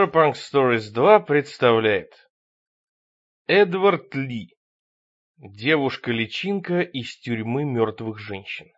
Cyberpunk Stories 2 представляет Эдвард Ли. Девушка-личинка из тюрьмы мертвых женщин.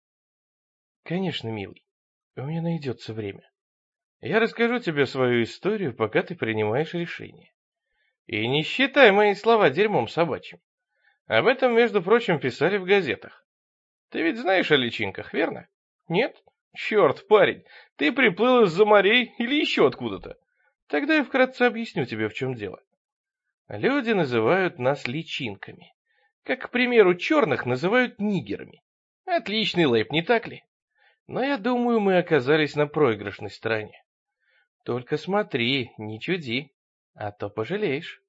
Конечно, милый, у меня найдется время. Я расскажу тебе свою историю, пока ты принимаешь решение. И не считай мои слова дерьмом собачьим. Об этом, между прочим, писали в газетах. Ты ведь знаешь о личинках, верно? Нет? Черт, парень, ты приплыл из-за морей или еще откуда-то. Тогда я вкратце объясню тебе, в чем дело. Люди называют нас личинками. Как, к примеру, черных называют нигерами. Отличный лейб, не так ли? Но я думаю, мы оказались на проигрышной стороне. Только смотри, не чуди, а то пожалеешь.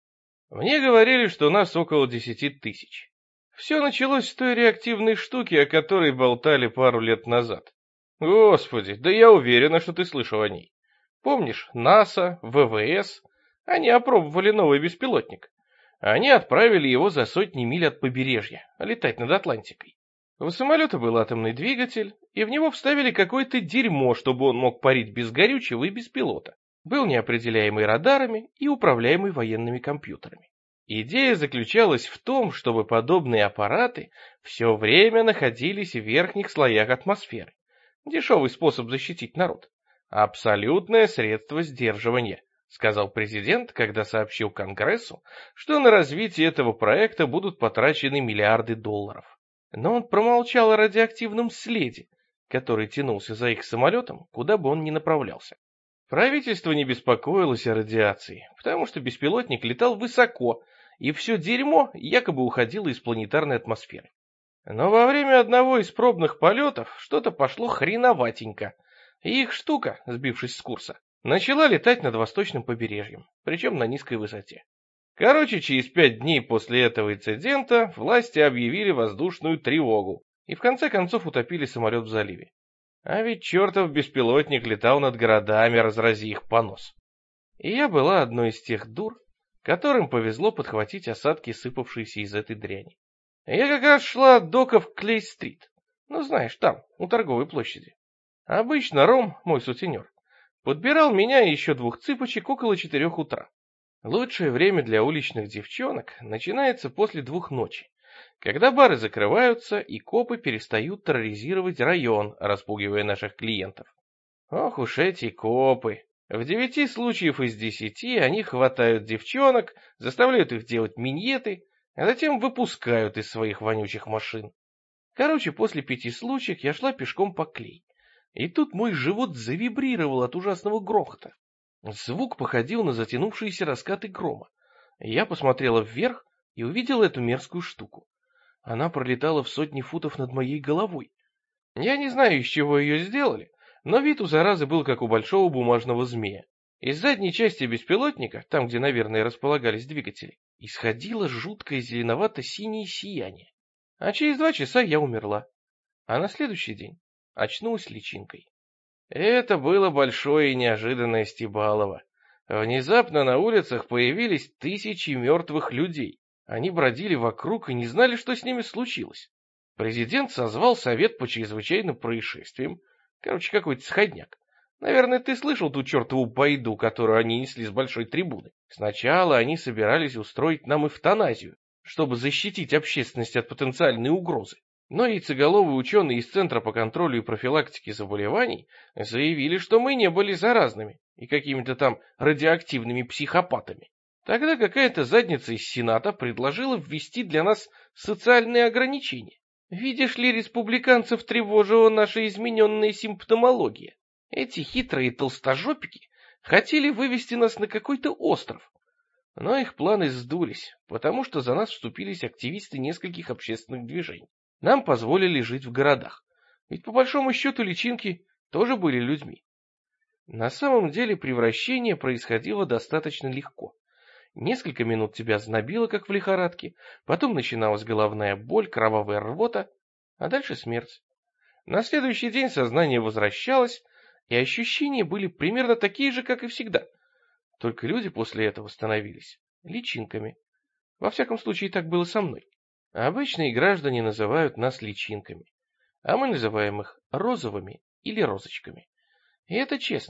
Мне говорили, что нас около 10 тысяч. Все началось с той реактивной штуки, о которой болтали пару лет назад. Господи, да я уверена, что ты слышал о ней. Помнишь, НАСА, ВВС, они опробовали новый беспилотник. Они отправили его за сотни миль от побережья, летать над Атлантикой. У самолета был атомный двигатель, и в него вставили какое-то дерьмо, чтобы он мог парить без горючего и без пилота. Был неопределяемый радарами и управляемый военными компьютерами. Идея заключалась в том, чтобы подобные аппараты все время находились в верхних слоях атмосферы. Дешевый способ защитить народ. Абсолютное средство сдерживания, сказал президент, когда сообщил Конгрессу, что на развитие этого проекта будут потрачены миллиарды долларов. Но он промолчал о радиоактивном следе, который тянулся за их самолетом, куда бы он ни направлялся. Правительство не беспокоилось о радиации, потому что беспилотник летал высоко, и все дерьмо якобы уходило из планетарной атмосферы. Но во время одного из пробных полетов что-то пошло хреноватенько, и их штука, сбившись с курса, начала летать над восточным побережьем, причем на низкой высоте. Короче, через 5 дней после этого инцидента власти объявили воздушную тревогу и в конце концов утопили самолет в заливе. А ведь чертов беспилотник летал над городами, разрази их понос. И я была одной из тех дур, которым повезло подхватить осадки, сыпавшиеся из этой дряни. Я как раз шла от доков к Клей-стрит. Ну, знаешь, там, у торговой площади. Обычно Ром, мой сутенер, подбирал меня и еще 2 цыпочек около 4 утра. Лучшее время для уличных девчонок начинается после 2 ночи, когда бары закрываются и копы перестают терроризировать район, распугивая наших клиентов. Ох уж эти копы! В 9 случаев из 10 они хватают девчонок, заставляют их делать миньеты, а затем выпускают из своих вонючих машин. Короче, после 5 случаев я шла пешком по Клей. И тут мой живот завибрировал от ужасного грохота. Звук походил на затянувшиеся раскаты грома. Я посмотрела вверх и увидела эту мерзкую штуку. Она пролетала в сотни футов над моей головой. Я не знаю, из чего ее сделали, но вид у заразы был как у большого бумажного змея. Из задней части беспилотника, там, где, наверное, располагались двигатели, исходило жуткое зеленовато-синее сияние. А через 2 часа я умерла. А на следующий день очнулась личинкой. Это было большое и неожиданное стебалово. Внезапно на улицах появились тысячи мертвых людей. Они бродили вокруг и не знали, что с ними случилось. Президент созвал совет по чрезвычайным происшествиям. Короче, какой-то сходняк. Наверное, ты слышал ту чертову байду, которую они несли с большой трибуны. Сначала они собирались устроить нам эвтаназию, чтобы защитить общественность от потенциальной угрозы. Но яйцеголовые ученые из Центра по контролю и профилактике заболеваний заявили, что мы не были заразными и какими-то там радиоактивными психопатами. Тогда какая-то задница из Сената предложила ввести для нас социальные ограничения. Видишь ли, республиканцев тревожила наша измененная симптомология. Эти хитрые толстожопики хотели вывести нас на какой-то остров. Но их планы сдулись, потому что за нас вступились активисты нескольких общественных движений. Нам позволили жить в городах, ведь по большому счету личинки тоже были людьми. На самом деле превращение происходило достаточно легко. Несколько минут тебя знобило, как в лихорадке, потом начиналась головная боль, кровавая рвота, а дальше смерть. На следующий день сознание возвращалось, и ощущения были примерно такие же, как и всегда. Только люди после этого становились личинками. Во всяком случае, так было со мной. Обычные граждане называют нас личинками, а мы называем их розовыми или розочками. И это честно.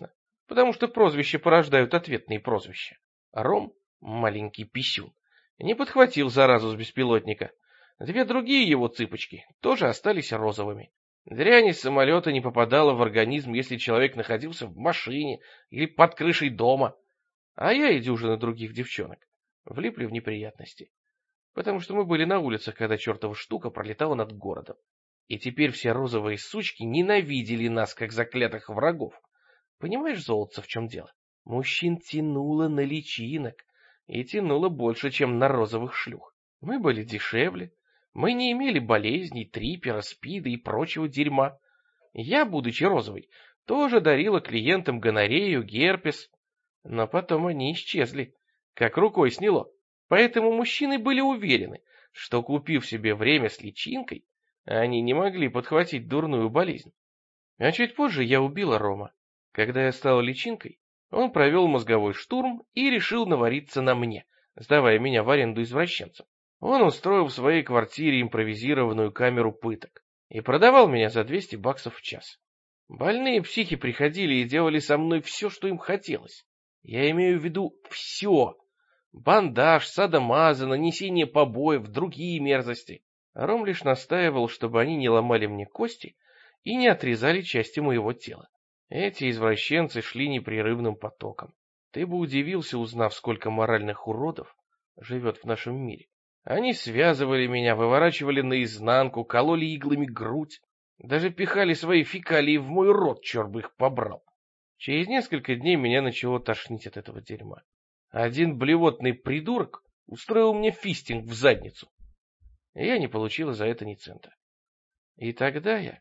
потому что прозвища порождают ответные прозвища. Ром, маленький писюн, не подхватил заразу с беспилотника. Две другие его цыпочки тоже остались розовыми. Дрянь из самолета не попадала в организм, если человек находился в машине или под крышей дома. А я и дюжина других девчонок влипли в неприятности, потому что мы были на улицах, когда чертова штука пролетала над городом. И теперь все розовые сучки ненавидели нас, как заклятых врагов. Понимаешь, золотце, в чем дело? Мужчин тянуло на личинок, и тянуло больше, чем на розовых шлюх. Мы были дешевле, мы не имели болезней, трипера, спида и прочего дерьма. Я, будучи розовой, тоже дарила клиентам гонорею, герпес, но потом они исчезли, как рукой сняло. Поэтому мужчины были уверены, что, купив себе время с личинкой, они не могли подхватить дурную болезнь. А чуть позже я убила Рома. Когда я стала личинкой, он провел мозговой штурм и решил навариться на мне, сдавая меня в аренду извращенцам. Он устроил в своей квартире импровизированную камеру пыток и продавал меня за $200 в час. Больные психи приходили и делали со мной все, что им хотелось. Я имею в виду все. Бандаж, садомазо, нанесение побоев, другие мерзости. Ром лишь настаивал, чтобы они не ломали мне кости и не отрезали части моего тела. Эти извращенцы шли непрерывным потоком. Ты бы удивился, узнав, сколько моральных уродов живет в нашем мире. Они связывали меня, выворачивали наизнанку, кололи иглами грудь, даже пихали свои фекалии в мой рот, черт бы их побрал. Через несколько дней меня начало тошнить от этого дерьма. Один блевотный придурок устроил мне фистинг в задницу, и я не получила за это ни цента. И тогда я...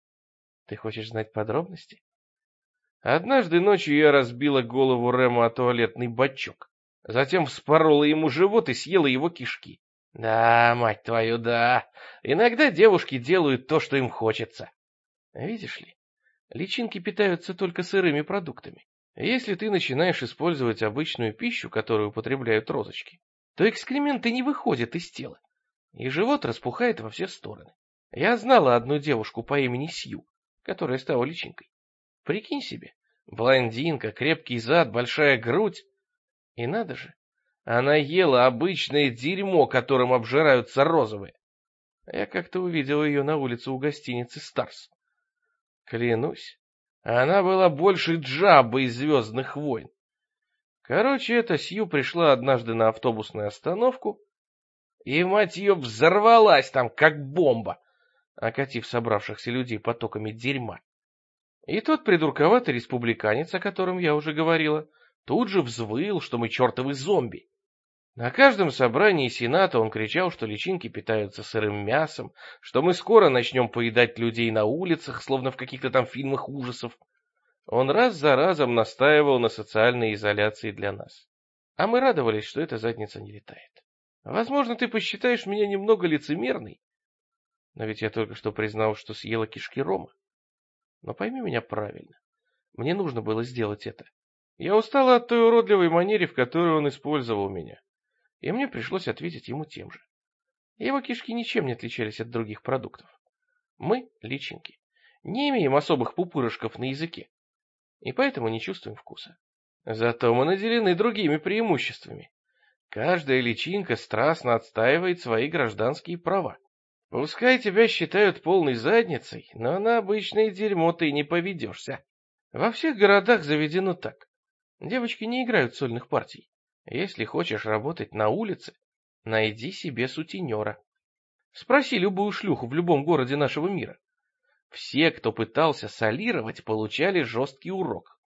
Ты хочешь знать подробности? Однажды ночью я разбила голову Рэму о туалетный бачок, затем вспорола ему живот и съела его кишки. Да, мать твою, да. Иногда девушки делают то, что им хочется. Видишь ли, личинки питаются только сырыми продуктами. Если ты начинаешь использовать обычную пищу, которую употребляют розочки, то экскременты не выходят из тела, и живот распухает во все стороны. Я знала одну девушку по имени Сью, которая стала личинкой. Прикинь себе, блондинка, крепкий зад, большая грудь. И надо же, она ела обычное дерьмо, которым обжираются розовые. Я как-то увидел ее на улице у гостиницы «Старс». Клянусь, она была больше Джаббы из «Звездных войн». Короче, эта Сью пришла однажды на автобусную остановку, и, мать ее, взорвалась там, как бомба, окатив собравшихся людей потоками дерьма. И тот придурковатый республиканец, о котором я уже говорила, тут же взвыл, что мы чертовы зомби. На каждом собрании Сената он кричал, что личинки питаются сырым мясом, что мы скоро начнем поедать людей на улицах, словно в каких-то там фильмах ужасов. Он раз за разом настаивал на социальной изоляции для нас. А мы радовались, что эта задница не летает. Возможно, ты посчитаешь меня немного лицемерной, но ведь я только что признал, что съела кишки Рома. Но пойми меня правильно. Мне нужно было сделать это. Я устала от той уродливой манере, в которой он использовал меня. И мне пришлось ответить ему тем же. Его кишки ничем не отличались от других продуктов. Мы, личинки, не имеем особых пупырышков на языке, и поэтому не чувствуем вкуса. Зато мы наделены другими преимуществами. Каждая личинка страстно отстаивает свои гражданские права. Пускай тебя считают полной задницей, но на обычное дерьмо ты не поведешься. Во всех городах заведено так. Девочки не играют сольных партий. Если хочешь работать на улице, найди себе сутенера. Спроси любую шлюху в любом городе нашего мира. Все, кто пытался солировать, получали жесткий урок.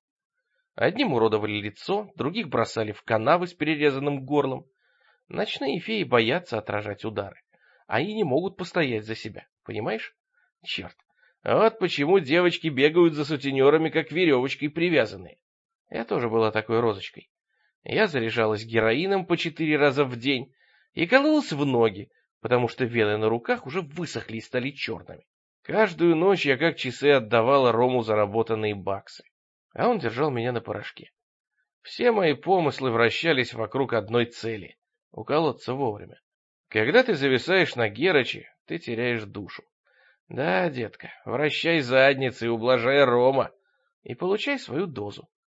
Одним уродовали лицо, других бросали в канавы с перерезанным горлом. Ночные феи боятся отражать удары. Они не могут постоять за себя, понимаешь? Черт, вот почему девочки бегают за сутенерами, как веревочкой привязанные. Я тоже была такой розочкой. Я заряжалась героином по 4 раза в день и кололась в ноги, потому что вены на руках уже высохли и стали черными. Каждую ночь я как часы отдавала Рому заработанные баксы, а он держал меня на порошке. Все мои помыслы вращались вокруг одной цели — уколоться вовремя. Когда ты зависаешь на Гераче, ты теряешь душу. Да, детка, вращай задницей, ублажай Рома, и получай свою дозу.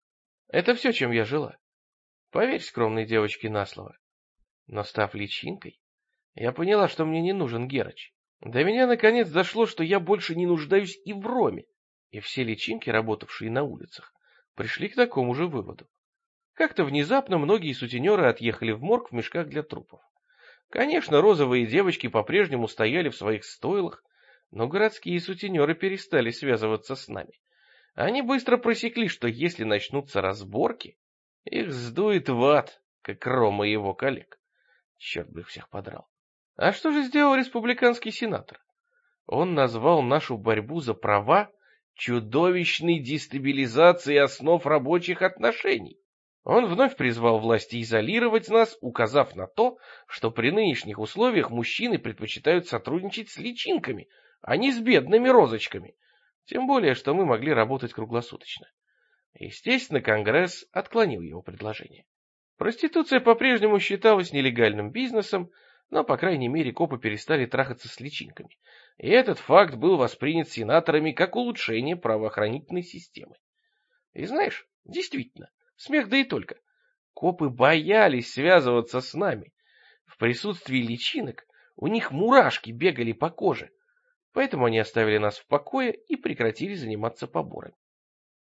Это все, чем я жила. Поверь скромной девочке на слово. Но став личинкой, я поняла, что мне не нужен Герыч. До меня наконец дошло, что я больше не нуждаюсь и в роме. И все личинки, работавшие на улицах, пришли к такому же выводу. Как-то внезапно многие сутенеры отъехали в морг в мешках для трупов. Конечно, розовые девочки по-прежнему стояли в своих стойлах, но городские сутенеры перестали связываться с нами. Они быстро просекли, что если начнутся разборки, их сдует в ад, как Рома и его коллег. Черт бы их всех подрал. А что же сделал республиканский сенатор? Он назвал нашу борьбу за права чудовищной дестабилизацией основ рабочих отношений. Он вновь призвал власти изолировать нас, указав на то, что при нынешних условиях мужчины предпочитают сотрудничать с личинками, а не с бедными розочками. Тем более, что мы могли работать круглосуточно. Естественно, Конгресс отклонил его предложение. Проституция по-прежнему считалась нелегальным бизнесом, но, по крайней мере, копы перестали трахаться с личинками. И этот факт был воспринят сенаторами как улучшение правоохранительной системы. И знаешь, действительно, смех да и только. Копы боялись связываться с нами. В присутствии личинок у них мурашки бегали по коже. Поэтому они оставили нас в покое и прекратили заниматься поборами.